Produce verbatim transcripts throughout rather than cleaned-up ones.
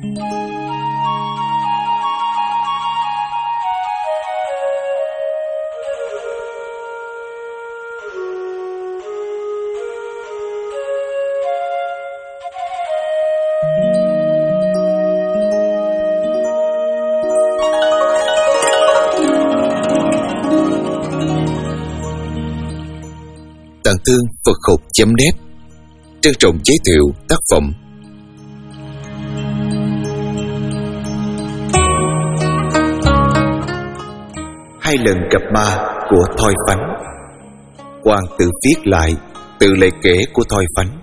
Tạng Thương Phật Học chấm net trân trọng giới thiệu tác phẩm Hai lần gặp ma của Thoi Phánh. Quang tự viết lại từ lời kể của Thoi Phánh.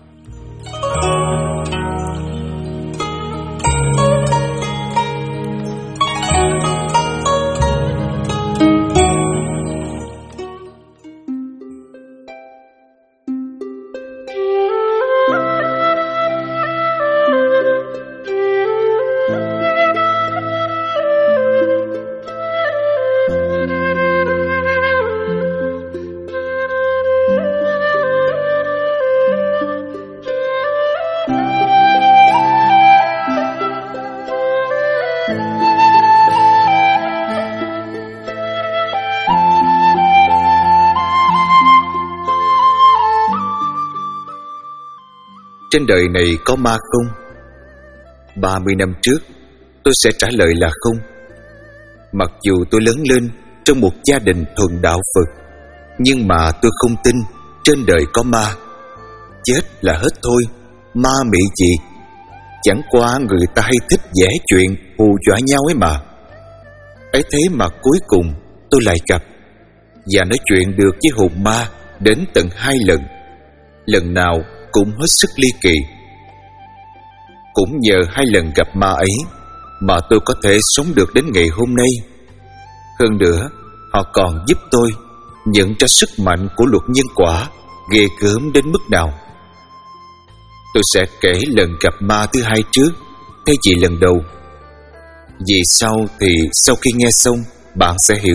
Trên đời này có ma không? ba mươi năm trước tôi sẽ trả lời là không. Mặc dù tôi lớn lên trong một gia đình thuần đạo Phật, nhưng mà tôi không tin trên đời có ma. Chết là hết thôi, ma mị gì. Chẳng qua người ta hay thích vẽ chuyện hù dọa nhau ấy mà. Ấy thế mà cuối cùng tôi lại gặp và nói chuyện được với hồn ma đến tận hai lần. Lần nào cũng hết sức ly kỳ. Cũng nhờ hai lần gặp ma ấy mà tôi có thể sống được đến ngày hôm nay. Hơn nữa, họ còn giúp tôi nhận ra sức mạnh của luật nhân quả ghê gớm đến mức nào. Tôi sẽ kể lần gặp ma thứ hai trước thay vì lần đầu. Vì sau thì sau khi nghe xong bạn sẽ hiểu.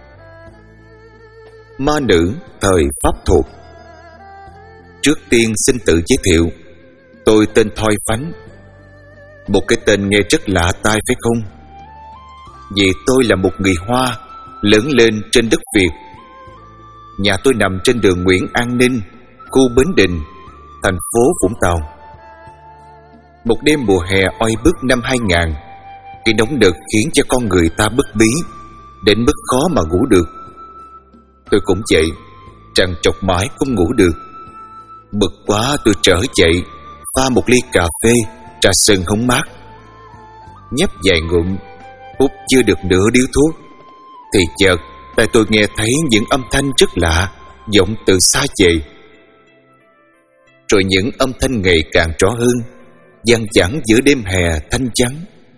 Ma nữ thời Pháp Thuộc. Trước tiên xin tự giới thiệu, tôi tên Thoi Phánh. Một cái tên nghe rất lạ tai phải không? Vì tôi là một người Hoa lớn lên trên đất Việt. Nhà tôi nằm trên đường Nguyễn An Ninh, khu Bến Đình, thành phố Vũng Tàu. Một đêm mùa hè oi bức năm hai nghìn, cái nóng đực khiến cho con người ta bất bí đến mức khó mà ngủ được. Tôi cũng vậy, trằn trọc mãi không ngủ được. Bực quá tôi trở dậy, pha một ly cà phê, trà sừng hóng mát. Nhấp vài ngụm, hút chưa được nửa điếu thuốc, thì chợt tai tôi nghe thấy những âm thanh rất lạ vọng từ xa về. Rồi những âm thanh ngày càng rõ hơn, văng vẳng giữa đêm hè thanh vắng.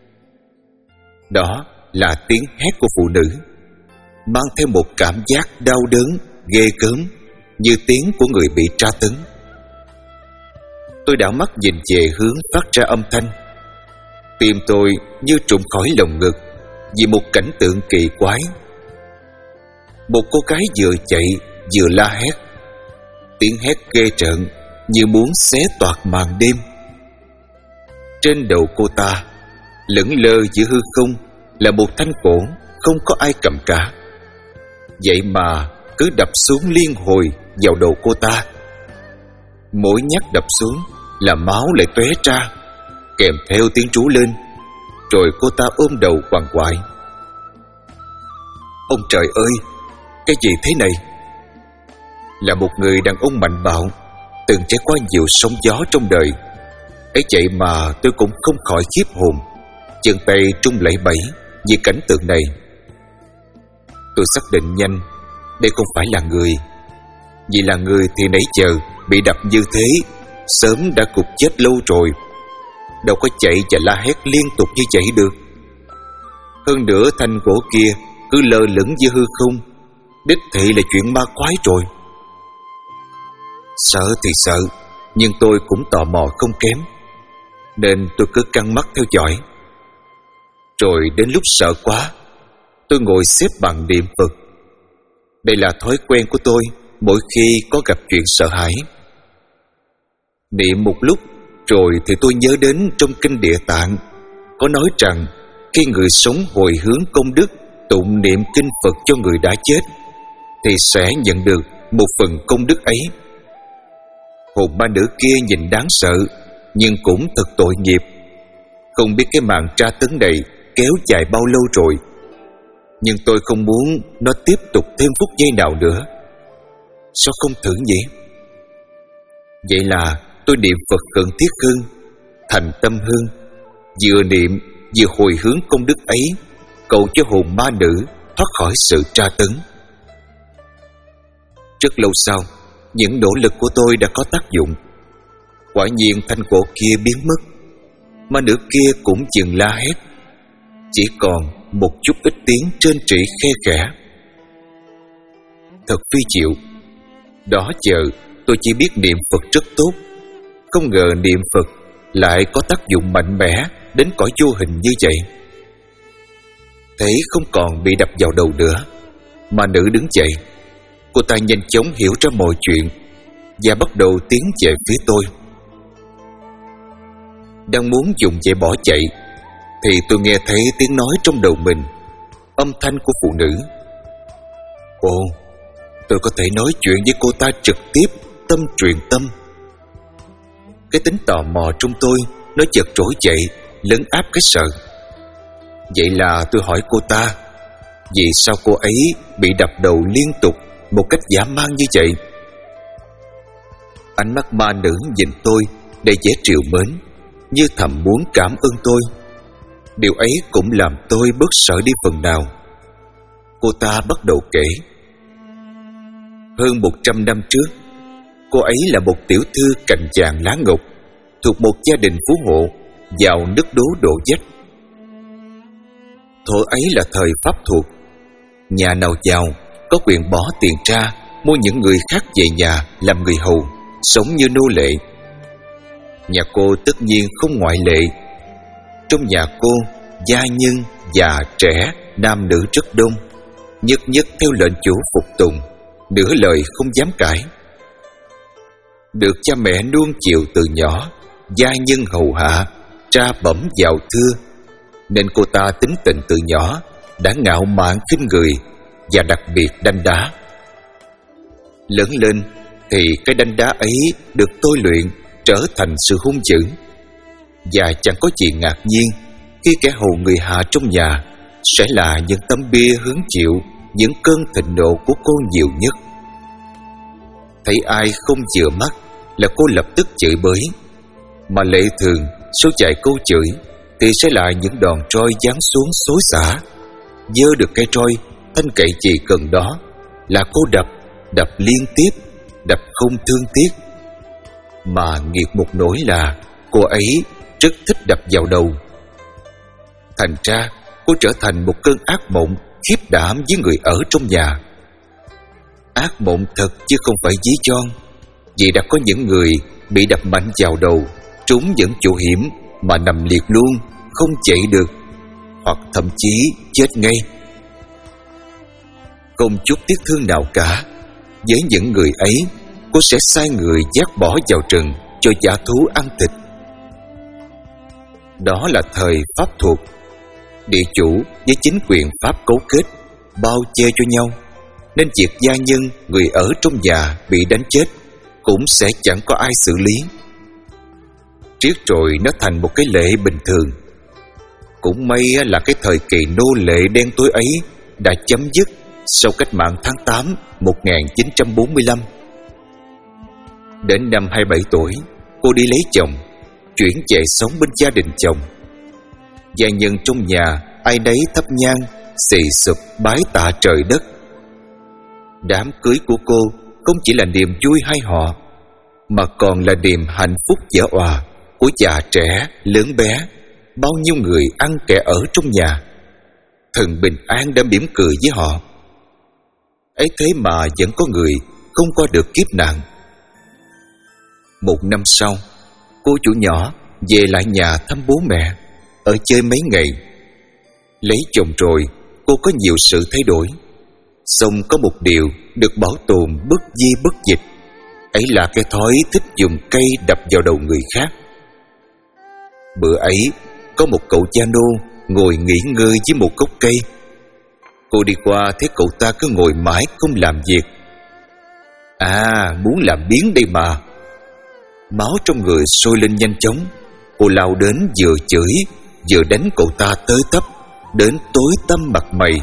Đó là tiếng hét của phụ nữ, mang theo một cảm giác đau đớn ghê gớm như tiếng của người bị tra tấn. Tôi đảo mắt nhìn về hướng phát ra âm thanh. Tim tôi như trụng khỏi lồng ngực vì một cảnh tượng kỳ quái. Một cô gái vừa chạy vừa la hét. Tiếng hét ghê rợn như muốn xé toạc màn đêm. Trên đầu cô ta lững lơ giữa hư không là một thanh cổ không có ai cầm cả. Vậy mà cứ đập xuống liên hồi vào đầu cô ta. Mỗi nhát đập xuống là máu lại tóe ra, kèm theo tiếng trú lên. Rồi cô ta ôm đầu quằn quại. Ông trời ơi, cái gì thế này? Là một người đàn ông mạnh bạo, từng trải qua nhiều sóng gió trong đời. Ấy vậy mà tôi cũng không khỏi khiếp hồn, chân tay trung lẩy bẩy vì cảnh tượng này. Tôi xác định nhanh đây không phải là người. Vì là người thì nãy giờ bị đập như thế sớm đã cục chết lâu rồi, đâu có chạy và la hét liên tục như vậy được. Hơn nữa thanh gỗ kia cứ lơ lửng giữa hư không, đích thị là chuyện ma quái rồi. Sợ thì sợ, nhưng tôi cũng tò mò không kém, nên tôi cứ căng mắt theo dõi. Rồi đến lúc sợ quá, tôi ngồi xếp bằng niệm Phật. Đây là thói quen của tôi mỗi khi có gặp chuyện sợ hãi. Niệm một lúc rồi thì tôi nhớ đến trong kinh Địa Tạng có nói rằng khi người sống hồi hướng công đức, tụng niệm kinh Phật cho người đã chết, thì sẽ nhận được một phần công đức ấy. Hồn ma nữ kia nhìn đáng sợ, nhưng cũng thật tội nghiệp. Không biết cái màn tra tấn này kéo dài bao lâu rồi, nhưng tôi không muốn nó tiếp tục thêm phút giây nào nữa. Sao không thử nhỉ? Vậy là tôi niệm Phật cần thiết hơn, thành tâm hơn, vừa niệm vừa hồi hướng công đức ấy, cầu cho hồn ma nữ thoát khỏi sự tra tấn. Rất lâu sau, những nỗ lực của tôi đã có tác dụng. Quả nhiên thanh gỗ kia biến mất, ma nữ kia cũng dừng la hét, chỉ còn một chút ít tiếng trên trĩ khe khẽ. Thật phi diệu. Đó giờ tôi chỉ biết niệm Phật rất tốt, không ngờ niệm Phật lại có tác dụng mạnh mẽ đến cõi vô hình như vậy. Thấy không còn bị đập vào đầu nữa, ma nữ đứng dậy. Cô ta nhanh chóng hiểu ra mọi chuyện và bắt đầu tiến về phía tôi. Đang muốn dùng dậy bỏ chạy thì tôi nghe thấy tiếng nói trong đầu mình, âm thanh của phụ nữ. Ồ, tôi có thể nói chuyện với cô ta trực tiếp, tâm truyền tâm. Cái tính tò mò trong tôi nó chợt trỗi dậy, lấn áp cái sợ. Vậy là tôi hỏi cô ta, vì sao cô ấy bị đập đầu liên tục một cách dã man như vậy? Ánh mắt ma nữ nhìn tôi đầy vẻ trìu mến, như thầm muốn cảm ơn tôi. Điều ấy cũng làm tôi bớt sợ đi phần nào. Cô ta bắt đầu kể. Hơn một trăm năm trước, cô ấy là một tiểu thư cành vàng lá ngọc, thuộc một gia đình phú hộ, giàu nứt đố đổ vách. Thuở ấy là thời Pháp thuộc, nhà nào giàu có quyền bỏ tiền ra mua những người khác về nhà làm người hầu, sống như nô lệ. Nhà cô tất nhiên không ngoại lệ. Trong nhà cô, gia nhân, già, trẻ, nam nữ rất đông, nhất nhất theo lệnh chủ phục tùng, nửa lời không dám cãi. Được cha mẹ nuông chiều từ nhỏ, gia nhân hầu hạ, tra bẩm giàu thưa, nên cô ta tính tình từ nhỏ đã ngạo mạn khinh người và đặc biệt đanh đá. Lớn lên thì cái đanh đá ấy được tôi luyện trở thành sự hung dữ. Và chẳng có gì ngạc nhiên khi kẻ hầu người hạ trong nhà sẽ là những tấm bia hứng chịu những cơn thịnh nộ của cô nhiều nhất. Thấy ai không vừa mắt là cô lập tức chửi bới, mà lệ thường số vài câu chửi thì sẽ là những đòn roi giáng xuống xối xả. Giơ được cây roi, thanh cậy gì cần đó là cô đập, đập liên tiếp, đập không thương tiếc. Mà nghiệt một nỗi là cô ấy rất thích đập vào đầu. Thành ra cô trở thành một cơn ác mộng khiếp đảm với người ở trong nhà. Ác mộng thật chứ không phải dí chon, vì đã có những người bị đập mạnh vào đầu, trúng những chỗ hiểm mà nằm liệt luôn, không chạy được, hoặc thậm chí chết ngay. Không chút tiếc thương nào cả, với những người ấy, cô sẽ sai người dắt bỏ vào rừng cho dã thú ăn thịt. Đó là thời Pháp thuộc, địa chủ với chính quyền Pháp cấu kết, bao che cho nhau, nên việc gia nhân, người ở trong nhà bị đánh chết cũng sẽ chẳng có ai xử lý. Riết rồi nó thành một cái lệ bình thường. Cũng may là cái thời kỳ nô lệ đen tối ấy đã chấm dứt sau cách mạng tháng tám một nghìn chín trăm bốn mươi lăm. Đến năm hai mươi bảy tuổi, cô đi lấy chồng, chuyển về sống bên gia đình chồng. Gia nhân trong nhà ai nấy thắp nhang, xì xụp bái tạ trời đất. Đám cưới của cô không chỉ là niềm vui hai họ, mà còn là niềm hạnh phúc dở òa của già trẻ, lớn bé, bao nhiêu người ăn kẻ ở trong nhà. Thần bình an đã mỉm cười với họ. Ấy thế mà vẫn có người không qua được kiếp nạn. Một năm sau, cô chủ nhỏ về lại nhà thăm bố mẹ, ở chơi mấy ngày. Lấy chồng rồi, cô có nhiều sự thay đổi. Song có một điều được bảo tồn bất di bất dịch, ấy là cái thói thích dùng cây đập vào đầu người khác. Bữa ấy, có một cậu cha nô ngồi nghỉ ngơi dưới một gốc cây. Cô đi qua thấy cậu ta cứ ngồi mãi không làm việc. À, muốn làm biếng đây mà. Máu trong người sôi lên nhanh chóng. Cô lao đến vừa chửi vừa đánh cậu ta tới tấp, đến tối tăm mặt mày.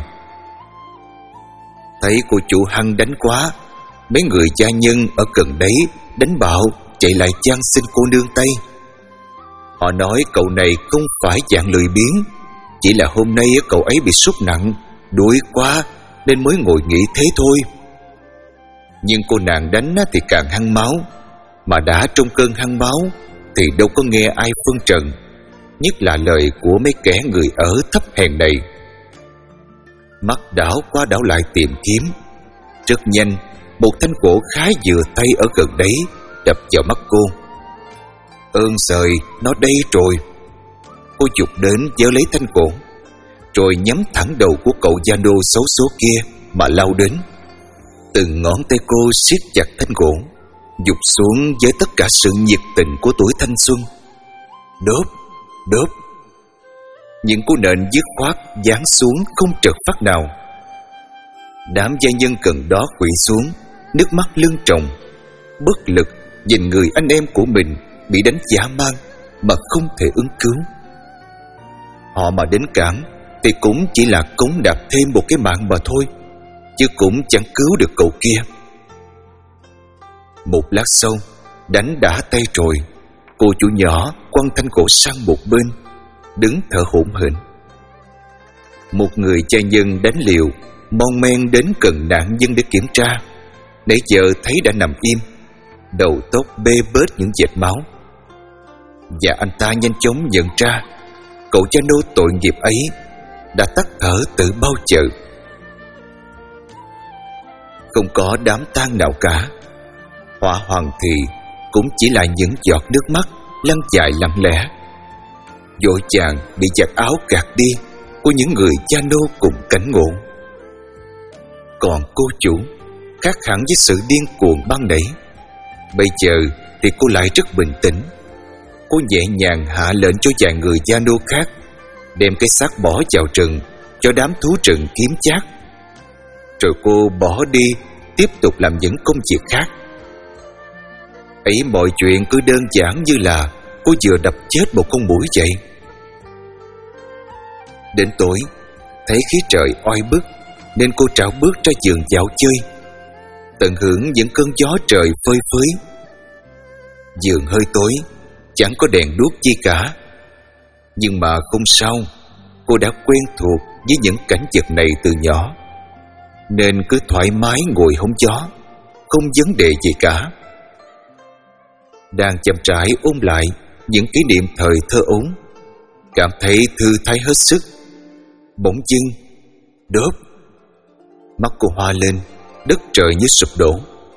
Thấy cô chủ hăng đánh quá, mấy người gia nhân ở gần đấy đánh bạo chạy lại van xin cô nương tay. Họ nói cậu này không phải dạng lười biếng, chỉ là hôm nay cậu ấy bị sốt nặng, đuối quá nên mới ngồi nghỉ thế thôi. Nhưng cô nàng đánh thì càng hăng máu, mà đã trong cơn hăng máu thì đâu có nghe ai phân trần, nhất là lời của mấy kẻ người ở thấp hèn này. Mắt đảo qua đảo lại tìm kiếm. Rất nhanh, một thanh gỗ khá vừa tay ở gần đấy đập vào mắt cô. Ơn trời, nó đây rồi. Cô giục đến giơ lấy thanh gỗ, rồi nhắm thẳng đầu của cậu gia nô xấu số kia mà lao đến. Từng ngón tay cô siết chặt thanh gỗ, giục xuống với tất cả sự nhiệt tình của tuổi thanh xuân. Đốp, đốp. Những cú nện dứt khoát giáng xuống không trật phát nào. Đám gia nhân gần đó quỵ xuống, nước mắt lưng tròng, bất lực nhìn người anh em của mình bị đánh dã man mà không thể ứng cứu. Họ mà đến cản thì cũng chỉ là cống đạp thêm một cái mạng mà thôi, chứ cũng chẳng cứu được cậu kia. Một lát sau, đánh đã tay rồi, cô chủ nhỏ quăng thanh gỗ sang một bên, đứng thở hổn hển. Một người cha nhân đánh liều mon men đến gần nạn nhân để kiểm tra. Nãy giờ thấy đã nằm im, đầu tóc bê bết những vệt máu, và anh ta nhanh chóng nhận ra cậu cha nô tội nghiệp ấy đã tắt thở từ bao giờ. Không có đám tang nào cả. Hỏa hoàng thì cũng chỉ là những giọt nước mắt lăn dài lặng lẽ, vội vàng bị giặt áo gạt đi của những người cha nô cùng cảnh ngộ. Còn cô chủ, khác hẳn với sự điên cuồng ban nãy, bây giờ thì cô lại rất bình tĩnh. Cô nhẹ nhàng hạ lệnh cho vài người gia nô khác đem cái xác bỏ vào rừng cho đám thú rừng kiếm chác. Rồi cô bỏ đi tiếp tục làm những công việc khác. Ấy mọi chuyện cứ đơn giản như là cô vừa đập chết một con muỗi vậy. Đến tối, thấy khí trời oi bức nên cô trảo bước ra vườn dạo chơi, tận hưởng những cơn gió trời phơi phới. Vườn hơi tối, chẳng có đèn đuốc chi cả, nhưng mà không sao, cô đã quen thuộc với những cảnh vật này từ nhỏ, nên cứ thoải mái ngồi hóng gió, không vấn đề gì cả. Đang chậm rãi ôn lại những kỷ niệm thời thơ ấu, cảm thấy thư thái hết sức. Bỗng dưng, đốp, mắt cô hoa lên, đất trời như sụp đổ.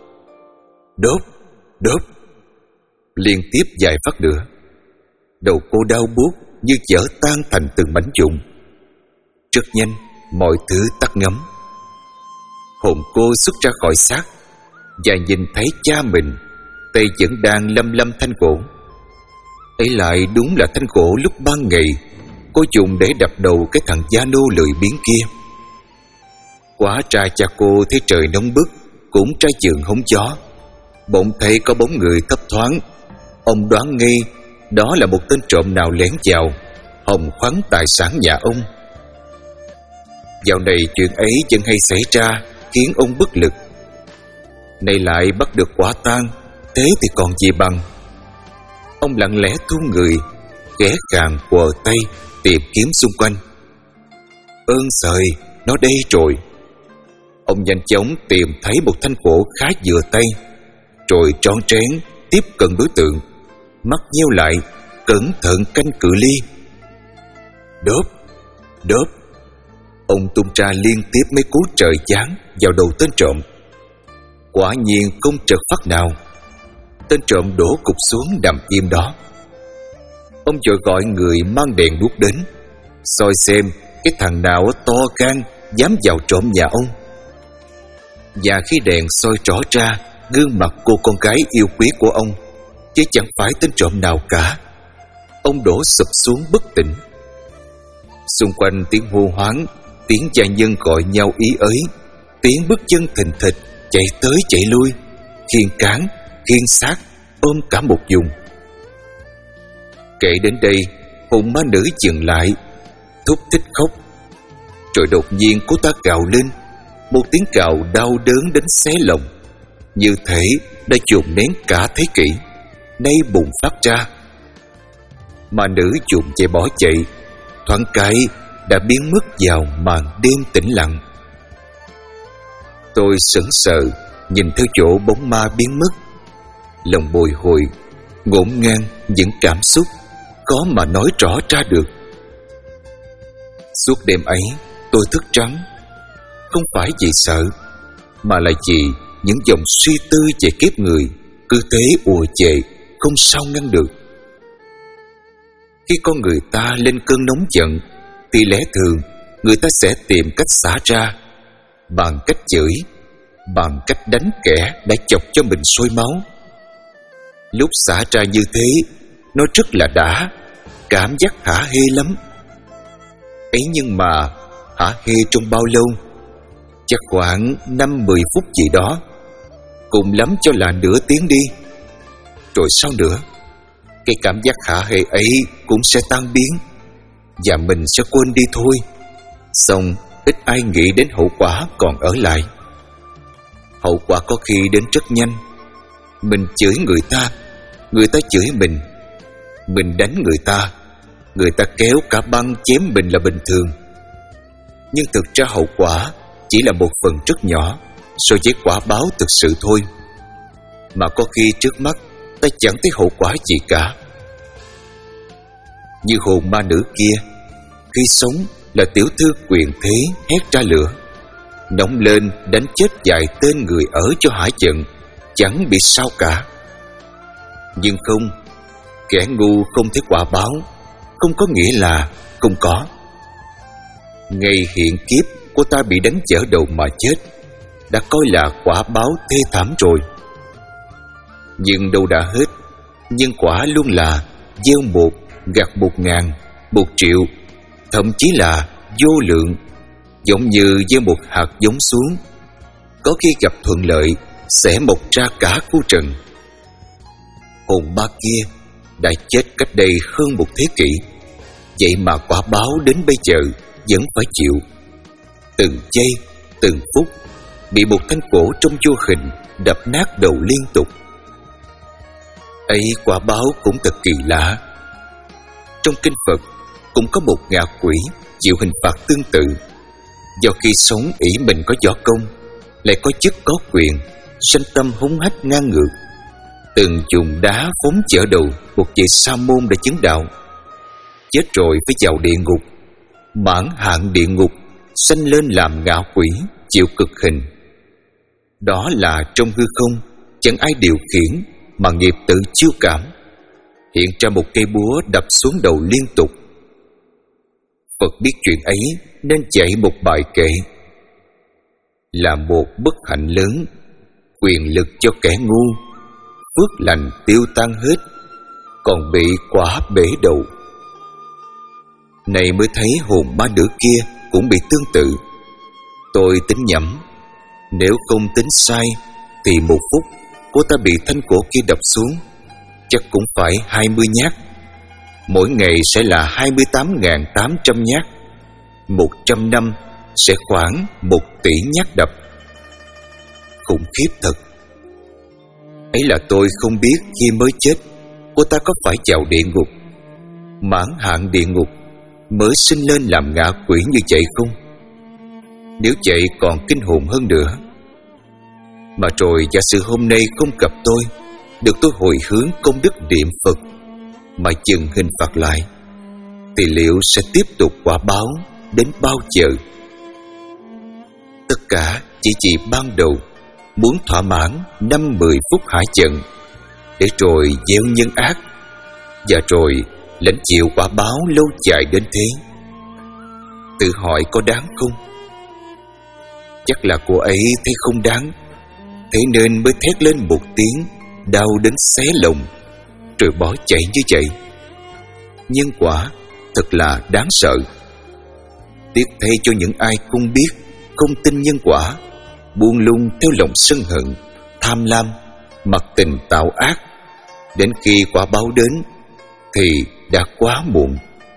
Đốp, đốp, liên tiếp vài phát nữa. Đầu cô đau buốt như vỡ tan thành từng mảnh vụn. Rất nhanh, mọi thứ tắt ngấm. Hồn cô xuất ra khỏi xác và nhìn thấy cha mình, tay vẫn đang lăm lăm thanh gỗ. Ấy lại đúng là thanh gỗ lúc ban ngày cô dùng để đập đầu cái thằng gia nô lười biếng kia. Quá ra cha cô thấy trời nóng bức cũng ra vườn hóng gió, bỗng thấy có bóng người thấp thoáng. Ông đoán ngay đó là một tên trộm nào lén vào hòng khoắn tài sản nhà ông. Dạo này chuyện ấy vẫn hay xảy ra, khiến ông bất lực. Nay lại bắt được quả tang, thế thì còn gì bằng. Ông lặng lẽ thu người, ghé khàng quờ tay tìm kiếm xung quanh. Ơn trời, nó đây rồi. Ông nhanh chóng tìm thấy một thanh gỗ khá vừa tay, rồi trón trén tiếp cận đối tượng, mắt nheo lại, cẩn thận canh cự ly. Đốp, đốp. Ông tung ra liên tiếp mấy cú trời giáng vào đầu tên trộm. Quả nhiên không trật phát nào. Tên trộm đổ cục xuống nằm im đó. Ông vội gọi người mang đèn đuốc đến, soi xem cái thằng nào to gan dám vào trộm nhà ông. Và khi đèn soi rõ ra gương mặt cô con gái yêu quý của ông, chứ chẳng phải tên trộm nào cả, ông đổ sụp xuống bất tỉnh. Xung quanh tiếng hô hoáng, tiếng gia nhân gọi nhau ý ới, tiếng bước chân thình thịch chạy tới chạy lui, khiêng cán, khiêng xác, ôm cả một vùng. Kể đến đây, hồn ma nữ dừng lại, thúc thích khóc. Rồi đột nhiên cô ta gào lên, một tiếng gào đau đớn đến xé lòng, như thể đã dồn nén cả thế kỷ, nay bùng phát ra. Ma nữ dùng chạy bỏ chạy, thoáng cái đã biến mất vào màn đêm tĩnh lặng. Tôi sững sờ nhìn theo chỗ bóng ma biến mất, lòng bồi hồi, ngổn ngang những cảm xúc khó mà nói rõ ra được. Suốt đêm ấy tôi thức trắng, không phải vì sợ, mà là vì những dòng suy tư về kiếp người cứ thế ùa về, không sao ngăn được. Khi con người ta lên cơn nóng giận thì lẽ thường người ta sẽ tìm cách xả ra, bằng cách chửi, bằng cách đánh kẻ đã chọc cho mình sôi máu. Lúc xả ra như thế, nó rất là đã, cảm giác hả hê lắm. Ấy nhưng mà hả hê trong bao lâu? Chắc khoảng năm mười phút gì đó, cùng lắm cho là nửa tiếng đi. Rồi sau nữa, cái cảm giác hả hê ấy cũng sẽ tan biến, và mình sẽ quên đi thôi. Xong ít ai nghĩ đến hậu quả còn ở lại. Hậu quả có khi đến rất nhanh. Mình chửi người ta, người ta chửi mình. Mình đánh người ta, người ta kéo cả băng chém mình là bình thường. Nhưng thực ra hậu quả chỉ là một phần rất nhỏ so với quả báo thực sự thôi. Mà có khi trước mắt ta chẳng thấy hậu quả gì cả. Như hồn ma nữ kia, khi sống là tiểu thư quyền thế hét ra lửa, nóng lên đánh chết vài tên người ở cho hả giận, chẳng bị sao cả. Nhưng không, kẻ ngu không thấy quả báo không có nghĩa là không có. Ngày hiện kiếp cô ta bị đánh chở đầu mà chết đã coi là quả báo thê thảm rồi. Nhưng đâu đã hết, nhân quả luôn là gieo một gặt một ngàn, một triệu, thậm chí là vô lượng. Giống như gieo một hạt giống xuống, có khi gặp thuận lợi sẽ mọc ra cả khu rừng. Hồn ma kia đã chết cách đây hơn một thế kỷ, vậy mà quả báo đến bây giờ vẫn phải chịu. Từng giây, từng phút bị một thanh cổ trong vô hình đập nát đầu liên tục. Ấy quả báo cũng thật kỳ lạ. Trong kinh Phật cũng có một ngạ quỷ chịu hình phạt tương tự. Do khi sống ỷ mình có võ công, lại có chức có quyền, sanh tâm hung hách ngang ngược, từng dùng đá phóng chở đầu một vị sa môn đã chứng đạo. Chết rồi phải vào địa ngục, mãn hạn địa ngục, sanh lên làm ngạ quỷ chịu cực hình. Đó là trong hư không, chẳng ai điều khiển, mà nghiệp tự chiêu cảm, hiện ra một cây búa đập xuống đầu liên tục. Phật biết chuyện ấy nên dạy một bài kệ: là một bất hạnh lớn, quyền lực cho kẻ ngu, phước lành tiêu tan hết, còn bị quả bể đầu. Này mới thấy hồn ma nữ kia cũng bị tương tự. Tôi tính nhẩm, nếu không tính sai thì một phút cô ta bị thanh cổ kia đập xuống chắc cũng phải hai mươi nhát. Mỗi ngày sẽ là hai mươi tám nghìn tám trăm nhát. Một trăm năm sẽ khoảng một tỷ nhát đập. Khủng khiếp thật. Ấy là tôi không biết khi mới chết cô ta có phải vào địa ngục, mãn hạn địa ngục, mới sinh lên làm ngạ quỷ như vậy không? Nếu vậy còn kinh hồn hơn nữa. Mà rồi giả sử hôm nay không gặp tôi, được tôi hồi hướng công đức niệm Phật mà dừng hình phạt lại, thì liệu sẽ tiếp tục quả báo đến bao giờ? Tất cả chỉ chỉ ban đầu muốn thỏa mãn năm mười phút hả giận, để rồi gieo nhân ác, và rồi lãnh chịu quả báo lâu dài đến thế. Tự hỏi có đáng không? Chắc là cô ấy thấy không đáng, thế nên mới thét lên một tiếng đau đến xé lòng, rồi bỏ chạy như vậy. Nhân quả thật là đáng sợ. Tiếc thay cho những ai không biết, không tin nhân quả, buông lung theo lòng sân hận, tham lam, mặc tình tạo ác. Đến khi quả báo đến thì đã quá muộn.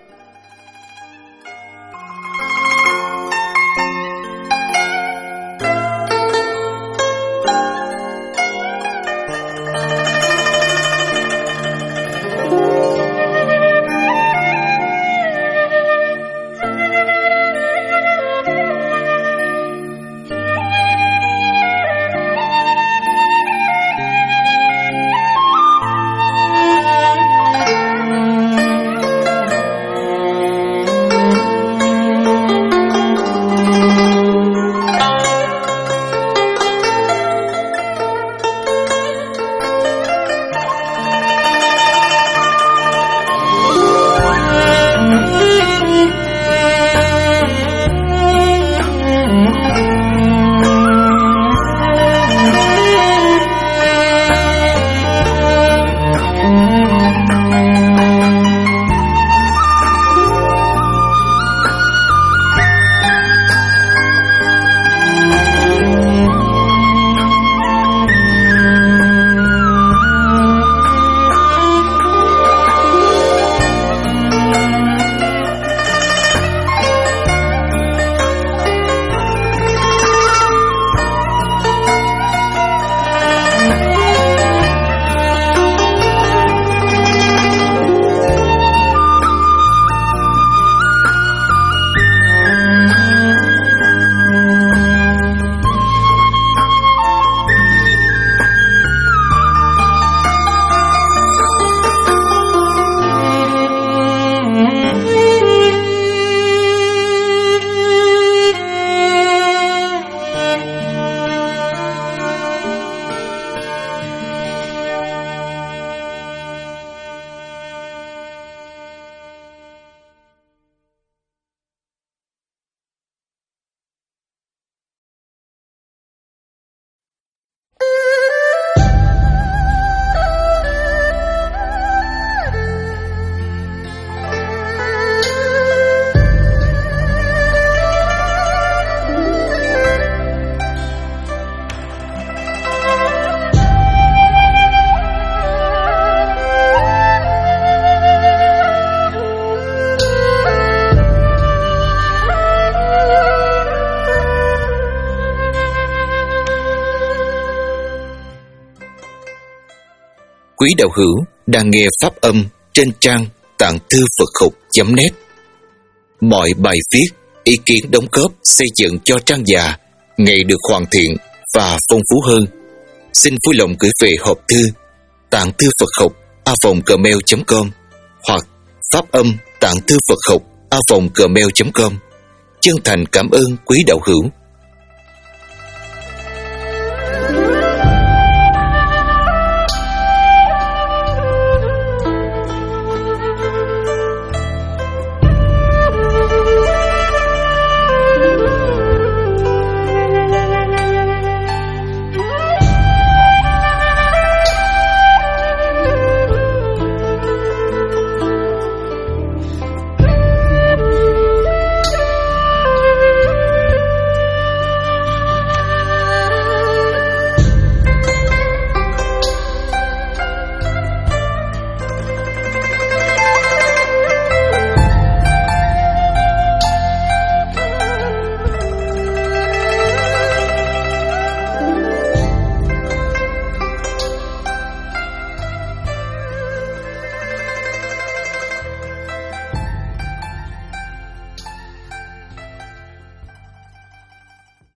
Quý đạo hữu đang nghe pháp âm trên trang tạng thư Phật học chấm net. Mọi bài viết, ý kiến đóng góp xây dựng cho trang già ngày được hoàn thiện và phong phú hơn. Xin vui lòng gửi về hộp thư tạng thư Phật học a vòng gmail chấm com hoặc pháp âm tạng thư Phật học a vòng gmail chấm com. Chân thành cảm ơn quý đạo hữu.